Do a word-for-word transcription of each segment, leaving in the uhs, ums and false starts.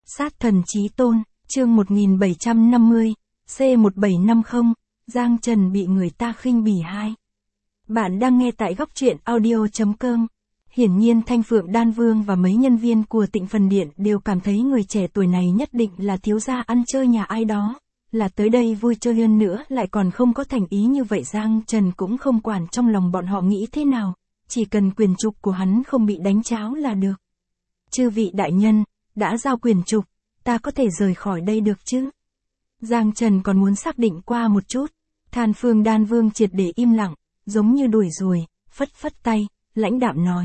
Sát thần chí tôn, chương một nghìn bảy trăm năm mươi, C một bảy năm không, Giang Trần bị người ta khinh bỉ hai. Bạn đang nghe tại góc truyện audio.com. Hiển nhiên Thanh Phượng Đan Vương và mấy nhân viên của Tịnh Phần Điện đều cảm thấy người trẻ tuổi này nhất định là thiếu gia ăn chơi nhà ai đó, là tới đây vui chơi hơn nữa lại còn không có thành ý như vậy. Giang Trần cũng không quản trong lòng bọn họ nghĩ thế nào, chỉ cần quyền trục của hắn không bị đánh cháo là được. Chư vị đại nhân, đã giao quyền trục, ta có thể rời khỏi đây được chứ? Giang Trần còn muốn xác định qua một chút. Than Phương Đan Vương triệt để im lặng, giống như đuổi rồi, phất phất tay, lãnh đạm nói.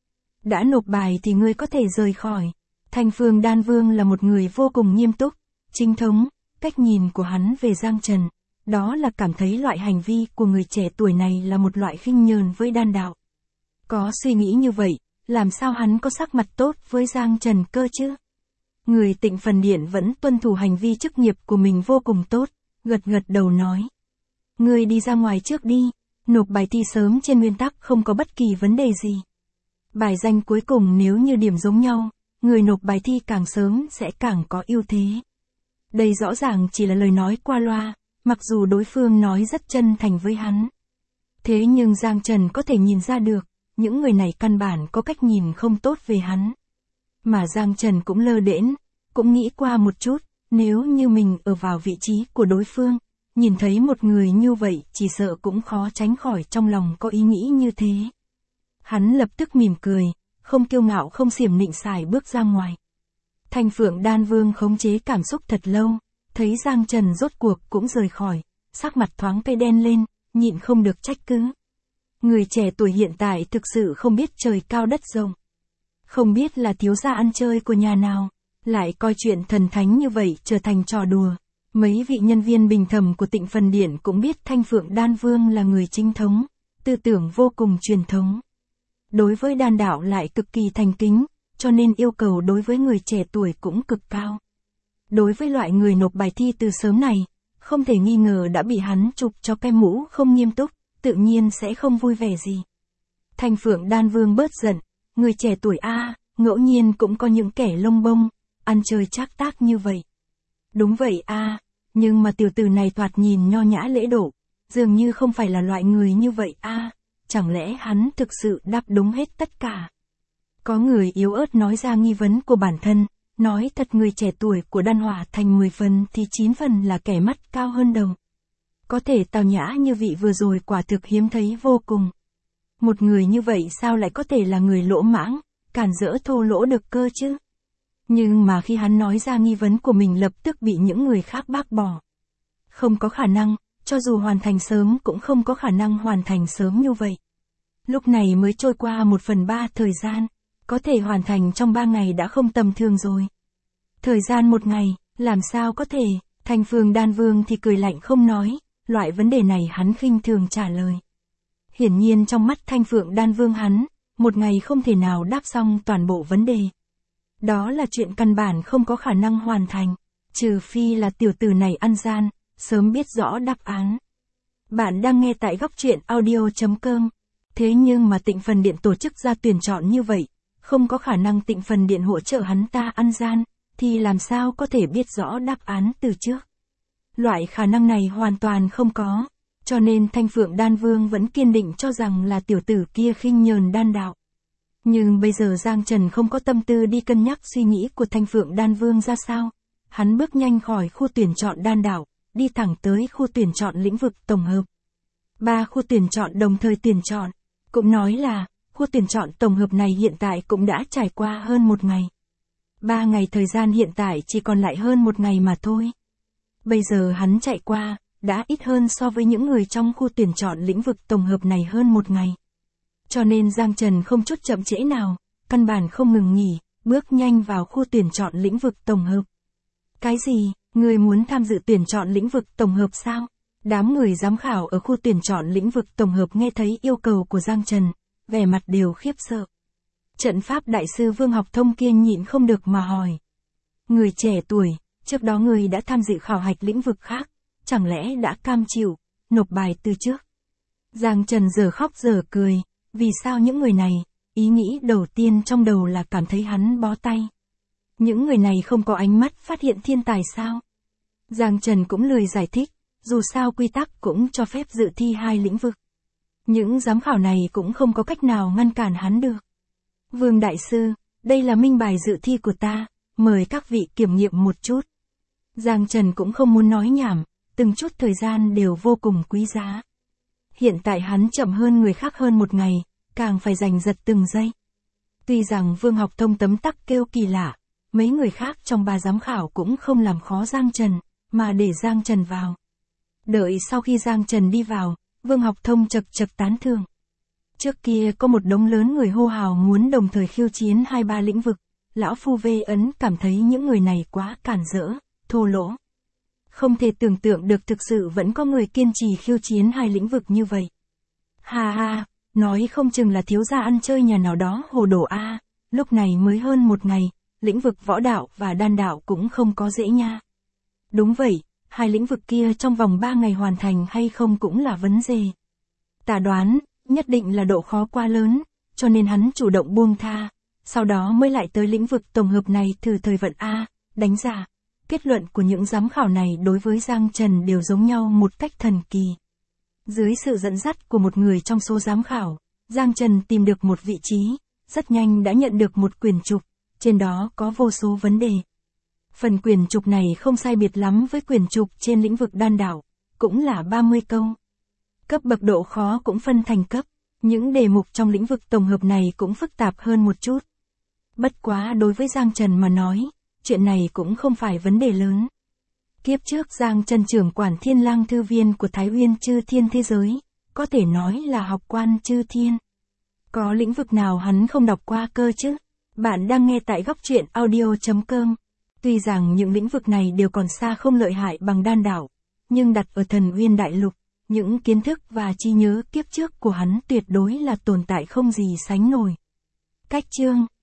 Đã nộp bài thì ngươi có thể rời khỏi. Thanh Phương Đan Vương là một người vô cùng nghiêm túc, chính thống, cách nhìn của hắn về Giang Trần, đó là cảm thấy loại hành vi của người trẻ tuổi này là một loại khinh nhờn với đan đạo. Có suy nghĩ như vậy, làm sao hắn có sắc mặt tốt với Giang Trần cơ chứ? Người Tịnh Phần Điện vẫn tuân thủ hành vi chức nghiệp của mình vô cùng tốt, gật gật đầu nói. Ngươi đi ra ngoài trước đi, nộp bài thi sớm trên nguyên tắc không có bất kỳ vấn đề gì. Bài danh cuối cùng nếu như điểm giống nhau, người nộp bài thi càng sớm sẽ càng có ưu thế. Đây rõ ràng chỉ là lời nói qua loa, mặc dù đối phương nói rất chân thành với hắn. Thế nhưng Giang Trần có thể nhìn ra được, những người này căn bản có cách nhìn không tốt về hắn. Mà Giang Trần cũng lơ đễnh, cũng nghĩ qua một chút, nếu như mình ở vào vị trí của đối phương, nhìn thấy một người như vậy chỉ sợ cũng khó tránh khỏi trong lòng có ý nghĩ như thế. Hắn lập tức mỉm cười, không kiêu ngạo không xiểm nịnh sải bước ra ngoài. Thanh Phượng Đan Vương khống chế cảm xúc thật lâu, thấy Giang Trần rốt cuộc cũng rời khỏi, sắc mặt thoáng cây đen lên, nhịn không được trách cứ. Người trẻ tuổi hiện tại thực sự không biết trời cao đất rộng. Không biết là thiếu gia ăn chơi của nhà nào, lại coi chuyện thần thánh như vậy trở thành trò đùa. Mấy vị nhân viên bình thẩm của Tịnh Phần Điện cũng biết Thanh Phượng Đan Vương là người chính thống, tư tưởng vô cùng truyền thống. Đối với đan đạo lại cực kỳ thành kính, cho nên yêu cầu đối với người trẻ tuổi cũng cực cao. Đối với loại người nộp bài thi từ sớm này, không thể nghi ngờ đã bị hắn chụp cho cái mũ không nghiêm túc, tự nhiên sẽ không vui vẻ gì. Thanh Phượng Đan Vương bớt giận, người trẻ tuổi a, ngẫu nhiên cũng có những kẻ lông bông, ăn chơi trác tác như vậy. Đúng vậy a, nhưng mà tiểu tử này thoạt nhìn nho nhã lễ độ, dường như không phải là loại người như vậy a, chẳng lẽ hắn thực sự đáp đúng hết tất cả? Có người yếu ớt nói ra nghi vấn của bản thân, nói thật người trẻ tuổi của Đan Hỏa Thành mười phần thì chín phần là kẻ mắt cao hơn đầu. Có thể tào nhã như vị vừa rồi quả thực hiếm thấy vô cùng. Một người như vậy sao lại có thể là người lỗ mãng, cản rỡ thô lỗ được cơ chứ? Nhưng mà khi hắn nói ra nghi vấn của mình lập tức bị những người khác bác bỏ. Không có khả năng, cho dù hoàn thành sớm cũng không có khả năng hoàn thành sớm như vậy. Lúc này mới trôi qua một phần ba thời gian, có thể hoàn thành trong ba ngày đã không tầm thường rồi. Thời gian một ngày, làm sao có thể? Thanh Phương Đan Vương thì cười lạnh không nói, loại vấn đề này hắn khinh thường trả lời. Hiển nhiên trong mắt Thanh Phượng Đan Vương hắn, một ngày không thể nào đáp xong toàn bộ vấn đề. Đó là chuyện căn bản không có khả năng hoàn thành, trừ phi là tiểu tử này ăn gian, sớm biết rõ đáp án. Bạn đang nghe tại góc truyện audio.com. Thế nhưng mà Tịnh Phần Điện tổ chức ra tuyển chọn như vậy, không có khả năng Tịnh Phần Điện hỗ trợ hắn ta ăn gian, thì làm sao có thể biết rõ đáp án từ trước. Loại khả năng này hoàn toàn không có, cho nên Thanh Phượng Đan Vương vẫn kiên định cho rằng là tiểu tử kia khinh nhờn đan đạo. Nhưng bây giờ Giang Trần không có tâm tư đi cân nhắc suy nghĩ của Thanh Phượng Đan Vương ra sao. Hắn bước nhanh khỏi khu tuyển chọn đan đạo, đi thẳng tới khu tuyển chọn lĩnh vực tổng hợp. Ba khu tuyển chọn đồng thời tuyển chọn, cũng nói là, khu tuyển chọn tổng hợp này hiện tại cũng đã trải qua hơn một ngày. Ba ngày thời gian hiện tại chỉ còn lại hơn một ngày mà thôi. Bây giờ hắn chạy qua, đã ít hơn so với những người trong khu tuyển chọn lĩnh vực tổng hợp này hơn một ngày. Cho nên Giang Trần không chút chậm trễ nào, căn bản không ngừng nghỉ, bước nhanh vào khu tuyển chọn lĩnh vực tổng hợp. Cái gì, người muốn tham dự tuyển chọn lĩnh vực tổng hợp sao? Đám người giám khảo ở khu tuyển chọn lĩnh vực tổng hợp nghe thấy yêu cầu của Giang Trần, vẻ mặt đều khiếp sợ. Trận pháp đại sư Vương Học Thông kia nhịn không được mà hỏi. Người trẻ tuổi, trước đó người đã tham dự khảo hạch lĩnh vực khác, chẳng lẽ đã cam chịu, nộp bài từ trước? Giang Trần giờ khóc giờ cười, vì sao những người này, ý nghĩ đầu tiên trong đầu là cảm thấy hắn bó tay. Những người này không có ánh mắt phát hiện thiên tài sao? Giang Trần cũng lười giải thích, dù sao quy tắc cũng cho phép dự thi hai lĩnh vực. Những giám khảo này cũng không có cách nào ngăn cản hắn được. Vương Đại Sư, đây là minh bài dự thi của ta, mời các vị kiểm nghiệm một chút. Giang Trần cũng không muốn nói nhảm, từng chút thời gian đều vô cùng quý giá. Hiện tại hắn chậm hơn người khác hơn một ngày, càng phải giành giật từng giây. Tuy rằng Vương Học Thông tấm tắc kêu kỳ lạ, mấy người khác trong ba giám khảo cũng không làm khó Giang Trần, mà để Giang Trần vào. Đợi sau khi Giang Trần đi vào, Vương Học Thông chật chật tán thưởng. Trước kia có một đống lớn người hô hào muốn đồng thời khiêu chiến hai ba lĩnh vực, lão phu Vê Ấn cảm thấy những người này quá cản rỡ, thô lỗ. Không thể tưởng tượng được thực sự vẫn có người kiên trì khiêu chiến hai lĩnh vực như vậy. Ha ha, nói không chừng là thiếu gia ăn chơi nhà nào đó hồ đồ a, lúc này mới hơn một ngày, lĩnh vực võ đạo và đan đạo cũng không có dễ nha. Đúng vậy, hai lĩnh vực kia trong vòng ba ngày hoàn thành hay không cũng là vấn đề. Ta đoán, nhất định là độ khó quá lớn, cho nên hắn chủ động buông tha, sau đó mới lại tới lĩnh vực tổng hợp này thử thời vận a, đánh giá. Kết luận của những giám khảo này đối với Giang Trần đều giống nhau một cách thần kỳ. Dưới sự dẫn dắt của một người trong số giám khảo, Giang Trần tìm được một vị trí, rất nhanh đã nhận được một quyển trục, trên đó có vô số vấn đề. Phần quyển trục này không sai biệt lắm với quyển trục trên lĩnh vực đan đạo, cũng là ba mươi câu. Cấp bậc độ khó cũng phân thành cấp, những đề mục trong lĩnh vực tổng hợp này cũng phức tạp hơn một chút. Bất quá đối với Giang Trần mà nói, chuyện này cũng không phải vấn đề lớn. Kiếp trước Giang Trần trưởng quản Thiên Lang thư viên của Thái Uyên Chư Thiên thế giới, có thể nói là học quan chư thiên. Có lĩnh vực nào hắn không đọc qua cơ chứ? Bạn đang nghe tại góc truyện audio chấm com. Tuy rằng những lĩnh vực này đều còn xa không lợi hại bằng đan đạo, nhưng đặt ở Thần Uyên Đại Lục, những kiến thức và trí nhớ kiếp trước của hắn tuyệt đối là tồn tại không gì sánh nổi. Cách chương